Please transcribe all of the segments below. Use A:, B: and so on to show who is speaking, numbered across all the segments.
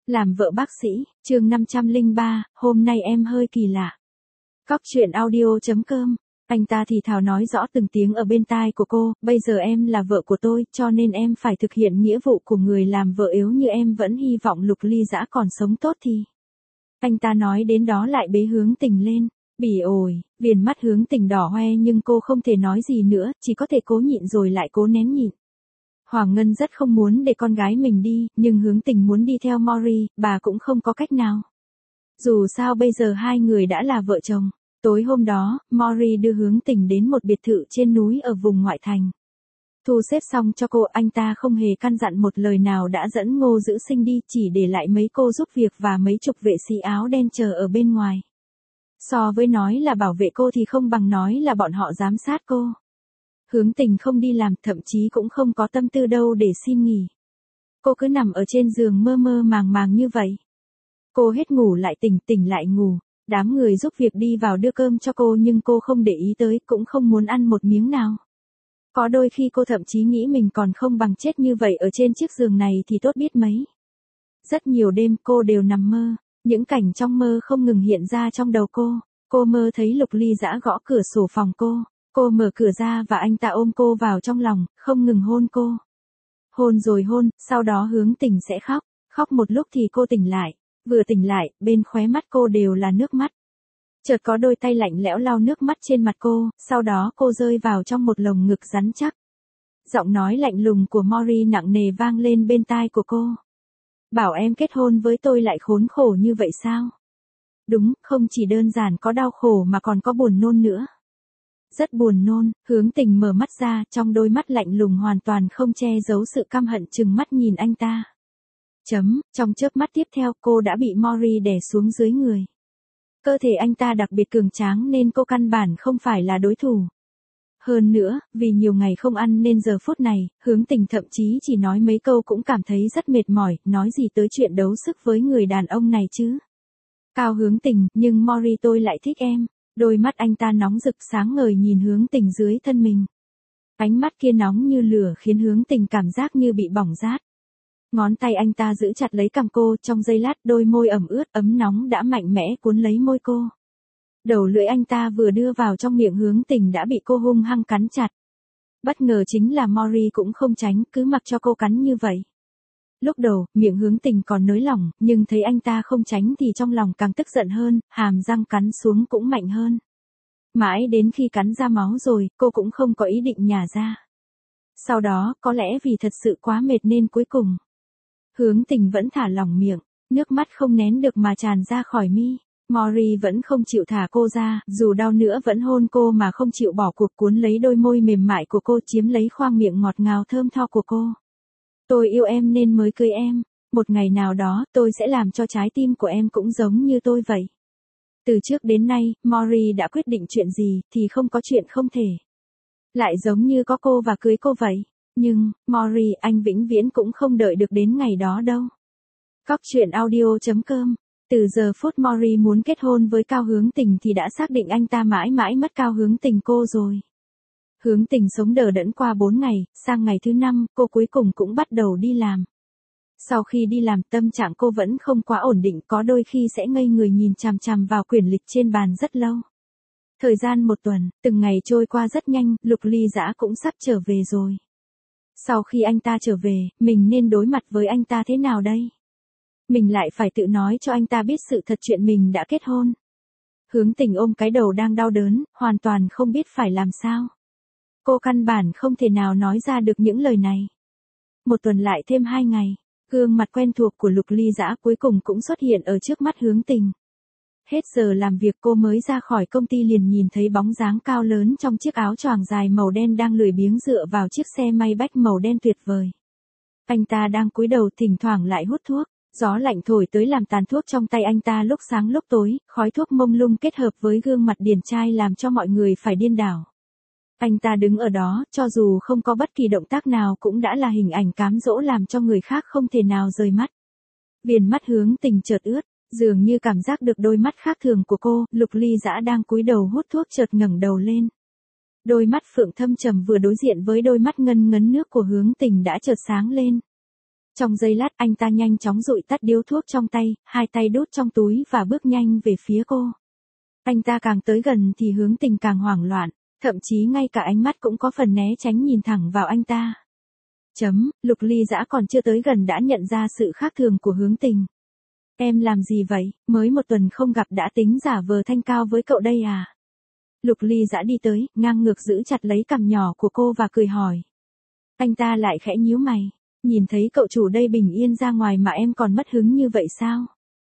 A: Làm vợ bác sĩ, chương 503, hôm nay em hơi kỳ lạ. Cóc truyện audio.com, anh ta thì thào nói rõ từng tiếng ở bên tai của cô, bây giờ em là vợ của tôi, cho nên em phải thực hiện nghĩa vụ của người làm vợ, yếu như em vẫn hy vọng Lục Ly Dã còn sống tốt thì. Anh ta nói đến đó lại bế Hướng Tình lên, bỉ ổi, viền mắt Hướng Tình đỏ hoe nhưng cô không thể nói gì nữa, chỉ có thể cố nhịn rồi lại cố nén nhịn. Hoàng Ngân rất không muốn để con gái mình đi, nhưng Hướng Tình muốn đi theo Mori, bà cũng không có cách nào. Dù sao bây giờ hai người đã là vợ chồng. Tối hôm đó, Mori đưa Hướng Tình đến một biệt thự trên núi ở vùng ngoại thành. Thu xếp xong cho cô, anh ta không hề căn dặn một lời nào đã dẫn Ngô Dữ Sinh đi, chỉ để lại mấy cô giúp việc và mấy chục vệ sĩ áo đen chờ ở bên ngoài. So với nói là bảo vệ cô thì không bằng nói là bọn họ giám sát cô. Hướng Tình không đi làm, thậm chí cũng không có tâm tư đâu để xin nghỉ. Cô cứ nằm ở trên giường mơ mơ màng màng như vậy. Cô hết ngủ lại tỉnh, tỉnh lại ngủ. Đám người giúp việc đi vào đưa cơm cho cô nhưng cô không để ý tới, cũng không muốn ăn một miếng nào. Có đôi khi cô thậm chí nghĩ mình còn không bằng chết như vậy ở trên chiếc giường này thì tốt biết mấy. Rất nhiều đêm cô đều nằm mơ, những cảnh trong mơ không ngừng hiện ra trong đầu cô. Cô mơ thấy Lục Ly Dã gõ cửa sổ phòng cô mở cửa ra và anh ta ôm cô vào trong lòng, không ngừng hôn cô. Hôn rồi hôn, sau đó Hướng Tình sẽ khóc, khóc một lúc thì cô tỉnh lại, vừa tỉnh lại, bên khóe mắt cô đều là nước mắt. Chợt có đôi tay lạnh lẽo lau nước mắt trên mặt cô, sau đó cô rơi vào trong một lồng ngực rắn chắc. Giọng nói lạnh lùng của Mori nặng nề vang lên bên tai của cô. Bảo em kết hôn với tôi lại khốn khổ như vậy sao? Đúng, không chỉ đơn giản có đau khổ mà còn có buồn nôn nữa. Rất buồn nôn, Hướng Tình mở mắt ra, trong đôi mắt lạnh lùng hoàn toàn không che giấu sự căm hận, trừng mắt nhìn anh ta. Trong chớp mắt tiếp theo cô đã bị Mori đè xuống dưới người. Cơ thể anh ta đặc biệt cường tráng nên cô căn bản không phải là đối thủ. Hơn nữa, vì nhiều ngày không ăn nên giờ phút này, Hướng Tình thậm chí chỉ nói mấy câu cũng cảm thấy rất mệt mỏi, nói gì tới chuyện đấu sức với người đàn ông này chứ. Cao Hướng Tình, nhưng Mori tôi lại thích em. Đôi mắt anh ta nóng rực sáng ngời nhìn Hướng Tình dưới thân mình. Ánh mắt kia nóng như lửa khiến Hướng Tình cảm giác như bị bỏng rát. Ngón tay anh ta giữ chặt lấy cằm cô, trong giây lát đôi môi ẩm ướt ấm nóng đã mạnh mẽ cuốn lấy môi cô. Đầu lưỡi anh ta vừa đưa vào trong miệng Hướng Tình đã bị cô hung hăng cắn chặt. Bất ngờ chính là Mori cũng không tránh, cứ mặc cho cô cắn như vậy. Lúc đầu, miệng Hướng Tình còn nới lỏng, nhưng thấy anh ta không tránh thì trong lòng càng tức giận hơn, hàm răng cắn xuống cũng mạnh hơn. Mãi đến khi cắn ra máu rồi, cô cũng không có ý định nhả ra. Sau đó, có lẽ vì thật sự quá mệt nên cuối cùng, Hướng Tình vẫn thả lỏng miệng, nước mắt không nén được mà tràn ra khỏi mi. Mori vẫn không chịu thả cô ra, dù đau nữa vẫn hôn cô mà không chịu bỏ cuộc, cuốn lấy đôi môi mềm mại của cô, chiếm lấy khoang miệng ngọt ngào thơm tho của cô. Tôi yêu em nên mới cưới em. Một ngày nào đó, tôi sẽ làm cho trái tim của em cũng giống như tôi vậy. Từ trước đến nay, Mori đã quyết định chuyện gì thì không có chuyện không thể. Lại giống như có cô và cưới cô vậy. Nhưng, Mori, anh vĩnh viễn cũng không đợi được đến ngày đó đâu. Cóc truyện audio.com. Từ giờ phút Mori muốn kết hôn với Cao Hướng Tình thì đã xác định anh ta mãi mãi mất Cao Hướng Tình cô rồi. Hướng Tình sống đờ đẫn qua 4 ngày, sang ngày thứ 5, cô cuối cùng cũng bắt đầu đi làm. Sau khi đi làm, tâm trạng cô vẫn không quá ổn định, có đôi khi sẽ ngây người nhìn chằm chằm vào quyển lịch trên bàn rất lâu. Thời gian một tuần, từng ngày trôi qua rất nhanh, Lục Ly Dã cũng sắp trở về rồi. Sau khi anh ta trở về, mình nên đối mặt với anh ta thế nào đây? Mình lại phải tự nói cho anh ta biết sự thật chuyện mình đã kết hôn. Hướng Tình ôm cái đầu đang đau đớn, hoàn toàn không biết phải làm sao. Cô căn bản không thể nào nói ra được những lời này. Một tuần lại thêm 2 ngày, gương mặt quen thuộc của Lục Ly Dã cuối cùng cũng xuất hiện ở trước mắt Hướng Tình. Hết giờ làm việc cô mới ra khỏi công ty liền nhìn thấy bóng dáng cao lớn trong chiếc áo choàng dài màu đen đang lười biếng dựa vào chiếc xe Maybach màu đen tuyệt vời. Anh ta đang cúi đầu thỉnh thoảng lại hút thuốc, gió lạnh thổi tới làm tàn thuốc trong tay anh ta lúc sáng lúc tối, khói thuốc mông lung kết hợp với gương mặt điển trai làm cho mọi người phải điên đảo. Anh ta đứng ở đó, cho dù không có bất kỳ động tác nào cũng đã là hình ảnh cám dỗ làm cho người khác không thể nào rời mắt. Viền mắt Hướng Tình chợt ướt, dường như cảm giác được đôi mắt khác thường của cô, Lục Ly Dã đang cúi đầu hút thuốc chợt ngẩng đầu lên. Đôi mắt phượng thâm trầm vừa đối diện với đôi mắt ngân ngấn nước của Hướng Tình đã chợt sáng lên. Trong giây lát anh ta nhanh chóng dụi tắt điếu thuốc trong tay, hai tay đút trong túi và bước nhanh về phía cô. Anh ta càng tới gần thì Hướng Tình càng hoảng loạn, thậm chí ngay cả ánh mắt cũng có phần né tránh nhìn thẳng vào anh ta. Lục Ly Dã còn chưa tới gần đã nhận ra sự khác thường của Hướng Tình. Em làm gì vậy, mới một tuần không gặp đã tính giả vờ thanh cao với cậu đây à? Lục Ly Dã đi tới, ngang ngược giữ chặt lấy cằm nhỏ của cô và cười hỏi. Anh ta lại khẽ nhíu mày, nhìn thấy cậu chủ đây bình yên ra ngoài mà em còn mất hứng như vậy sao?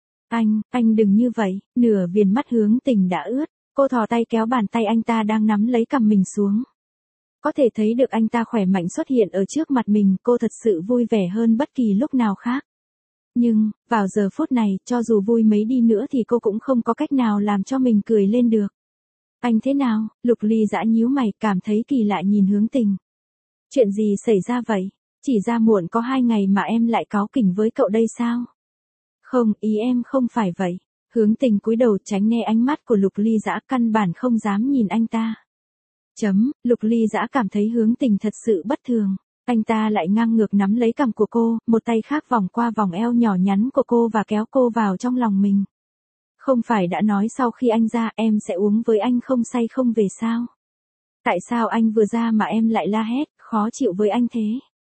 A: Anh đừng như vậy, nửa viền mắt Hướng Tình đã ướt, cô thò tay kéo bàn tay anh ta đang nắm lấy cằm mình xuống. Có thể thấy được anh ta khỏe mạnh xuất hiện ở trước mặt mình, cô thật sự vui vẻ hơn bất kỳ lúc nào khác. Nhưng, vào giờ phút này, cho dù vui mấy đi nữa thì cô cũng không có cách nào làm cho mình cười lên được. Anh thế nào? Lục Ly Dã nhíu mày, cảm thấy kỳ lạ nhìn Hướng Tình. Chuyện gì xảy ra vậy? Chỉ ra muộn có 2 ngày mà em lại cáu kỉnh với cậu đây sao? Không, ý em không phải vậy. Hướng Tình cúi đầu tránh né ánh mắt của Lục Ly Dã, căn bản không dám nhìn anh ta. Lục Ly Dã cảm thấy Hướng Tình thật sự bất thường. Anh ta lại ngang ngược nắm lấy cằm của cô, một tay khác vòng qua vòng eo nhỏ nhắn của cô và kéo cô vào trong lòng mình. Không phải đã nói sau khi anh ra em sẽ uống với anh không say không về sao? Tại sao anh vừa ra mà em lại la hét, khó chịu với anh thế?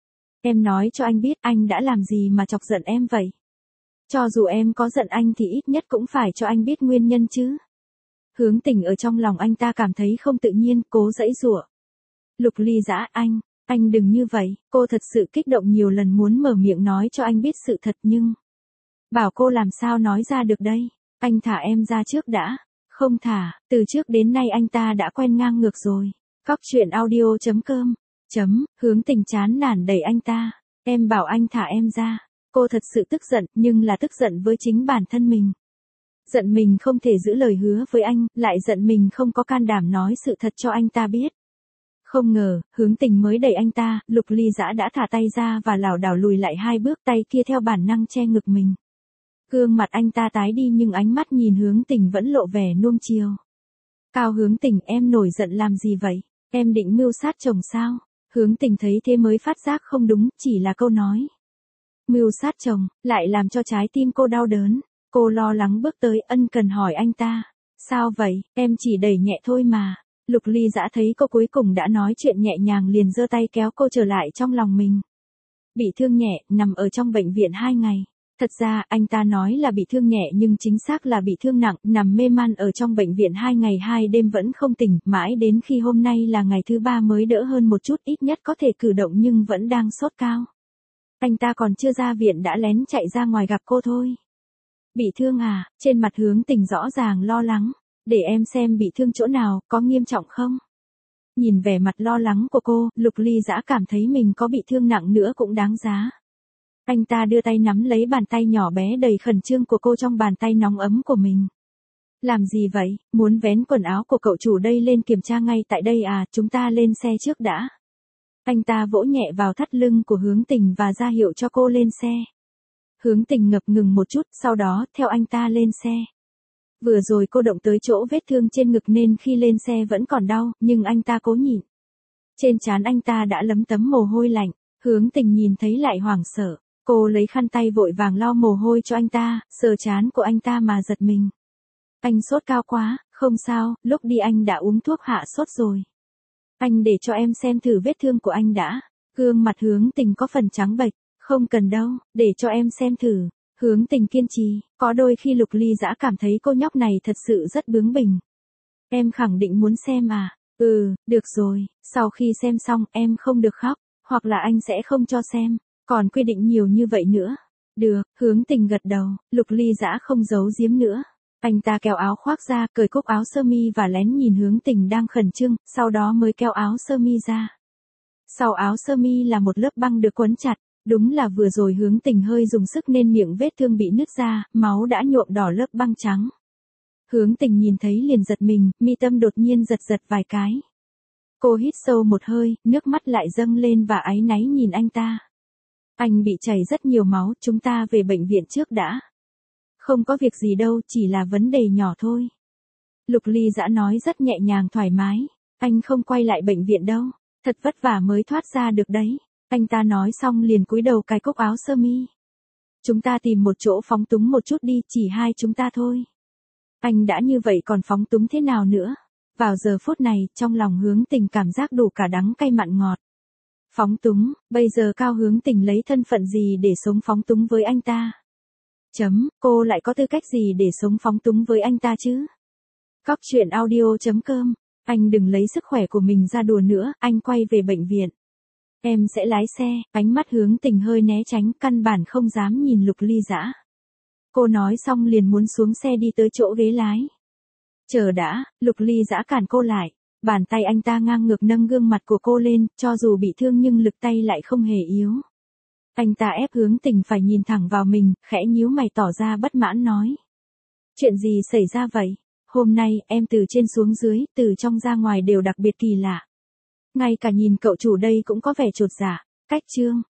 A: Em nói cho anh biết anh đã làm gì mà chọc giận em vậy? Cho dù em có giận anh thì ít nhất cũng phải cho anh biết nguyên nhân chứ. Hướng Tình ở trong lòng anh ta cảm thấy không tự nhiên, cố giãy giụa. Lục Ly Dã, anh đừng như vậy, cô thật sự kích động nhiều lần muốn mở miệng nói cho anh biết sự thật nhưng... Bảo cô làm sao nói ra được đây, anh thả em ra trước đã. Không thả, từ trước đến nay anh ta đã quen ngang ngược rồi. Cóc truyện audio.com. Hướng Tình chán nản đẩy anh ta. Em bảo anh thả em ra. Cô thật sự tức giận, nhưng là tức giận với chính bản thân mình. Giận mình không thể giữ lời hứa với anh, lại giận mình không có can đảm nói sự thật cho anh ta biết. Không ngờ, Hướng Tình mới đẩy anh ta, Lục Ly Dã đã thả tay ra và lảo đảo lùi lại 2 bước, tay kia theo bản năng che ngực mình. Gương mặt anh ta tái đi nhưng ánh mắt nhìn Hướng Tình vẫn lộ vẻ nuông chiều. Cao Hướng Tình, em nổi giận làm gì vậy? Em định mưu sát chồng sao? Hướng Tình thấy thế mới phát giác không đúng, chỉ là câu nói. Mưu sát chồng, lại làm cho trái tim cô đau đớn. Cô lo lắng bước tới ân cần hỏi anh ta. Sao vậy, em chỉ đẩy nhẹ thôi mà. Lục Ly Dã thấy cô cuối cùng đã nói chuyện nhẹ nhàng liền giơ tay kéo cô trở lại trong lòng mình. Bị thương nhẹ, nằm ở trong bệnh viện 2 ngày. Thật ra, anh ta nói là bị thương nhẹ nhưng chính xác là bị thương nặng, nằm mê man ở trong bệnh viện 2 ngày 2 đêm vẫn không tỉnh, mãi đến khi hôm nay là ngày thứ 3 mới đỡ hơn một chút, ít nhất có thể cử động nhưng vẫn đang sốt cao. Anh ta còn chưa ra viện đã lén chạy ra ngoài gặp cô thôi. Bị thương à? Trên mặt Hướng Tình rõ ràng lo lắng. Để em xem bị thương chỗ nào, có nghiêm trọng không? Nhìn vẻ mặt lo lắng của cô, Lục Ly Dã cảm thấy mình có bị thương nặng nữa cũng đáng giá. Anh ta đưa tay nắm lấy bàn tay nhỏ bé đầy khẩn trương của cô trong bàn tay nóng ấm của mình. Làm gì vậy, muốn vén quần áo của cậu chủ đây lên kiểm tra ngay tại đây à, chúng ta lên xe trước đã. Anh ta vỗ nhẹ vào thắt lưng của Hướng Tình và ra hiệu cho cô lên xe. Hướng Tình ngập ngừng một chút, sau đó theo anh ta lên xe. Vừa rồi cô động tới chỗ vết thương trên ngực nên khi lên xe vẫn còn đau, nhưng anh ta cố nhịn. Trên trán anh ta đã lấm tấm mồ hôi lạnh, Hướng Tình nhìn thấy lại hoảng sợ. Cô lấy khăn tay vội vàng lau mồ hôi cho anh ta, sờ trán của anh ta mà giật mình. Anh sốt cao quá, không sao, lúc đi anh đã uống thuốc hạ sốt rồi. Anh để cho em xem thử vết thương của anh đã. Gương mặt Hướng Tình có phần trắng bệch, không cần đâu, để cho em xem thử. Hướng Tình kiên trì, có đôi khi Lục Ly Dã cảm thấy cô nhóc này thật sự rất bướng bỉnh. Em khẳng định muốn xem à? Được rồi, sau khi xem xong em không được khóc, hoặc là anh sẽ không cho xem, còn quy định nhiều như vậy nữa. Được, Hướng Tình gật đầu, Lục Ly Dã không giấu giếm nữa. Anh ta kéo áo khoác ra, cởi cúc áo sơ mi và lén nhìn Hướng Tình đang khẩn trương, sau đó mới kéo áo sơ mi ra. Sau áo sơ mi là một lớp băng được quấn chặt. Đúng là vừa rồi Hướng Tình hơi dùng sức nên miệng vết thương bị nứt ra, máu đã nhuộm đỏ lớp băng trắng. Hướng Tình nhìn thấy liền giật mình, mi tâm đột nhiên giật giật vài cái. Cô hít sâu một hơi, nước mắt lại dâng lên và áy náy nhìn anh ta. Anh bị chảy rất nhiều máu, chúng ta về bệnh viện trước đã. Không có việc gì đâu, chỉ là vấn đề nhỏ thôi. Lục Ly Dã nói rất nhẹ nhàng thoải mái. Anh không quay lại bệnh viện đâu, thật vất vả mới thoát ra được đấy. Anh ta nói xong liền cúi đầu cài cúc áo sơ mi. Chúng ta tìm một chỗ phóng túng một chút đi, chỉ hai chúng ta thôi. Anh đã như vậy còn phóng túng thế nào nữa? Vào giờ phút này, trong lòng Hướng Tình cảm giác đủ cả đắng cay mặn ngọt. Phóng túng, bây giờ Cao Hướng Tình lấy thân phận gì để sống phóng túng với anh ta? Cô lại có tư cách gì để sống phóng túng với anh ta chứ? Cóc truyện audio.com. Anh đừng lấy sức khỏe của mình ra đùa nữa, anh quay về bệnh viện. Em sẽ lái xe, ánh mắt Hướng Tình hơi né tránh, căn bản không dám nhìn Lục Ly Dã. Cô nói xong liền muốn xuống xe đi tới chỗ ghế lái. Chờ đã, Lục Ly Dã cản cô lại. Bàn tay anh ta ngang ngược nâng gương mặt của cô lên, cho dù bị thương nhưng lực tay lại không hề yếu. Anh ta ép Hướng Tình phải nhìn thẳng vào mình, khẽ nhíu mày tỏ ra bất mãn nói. Chuyện gì xảy ra vậy? Hôm nay, em từ trên xuống dưới, từ trong ra ngoài đều đặc biệt kỳ lạ. Ngay cả nhìn cậu chủ đây cũng có vẻ chột dạ. Cách chương.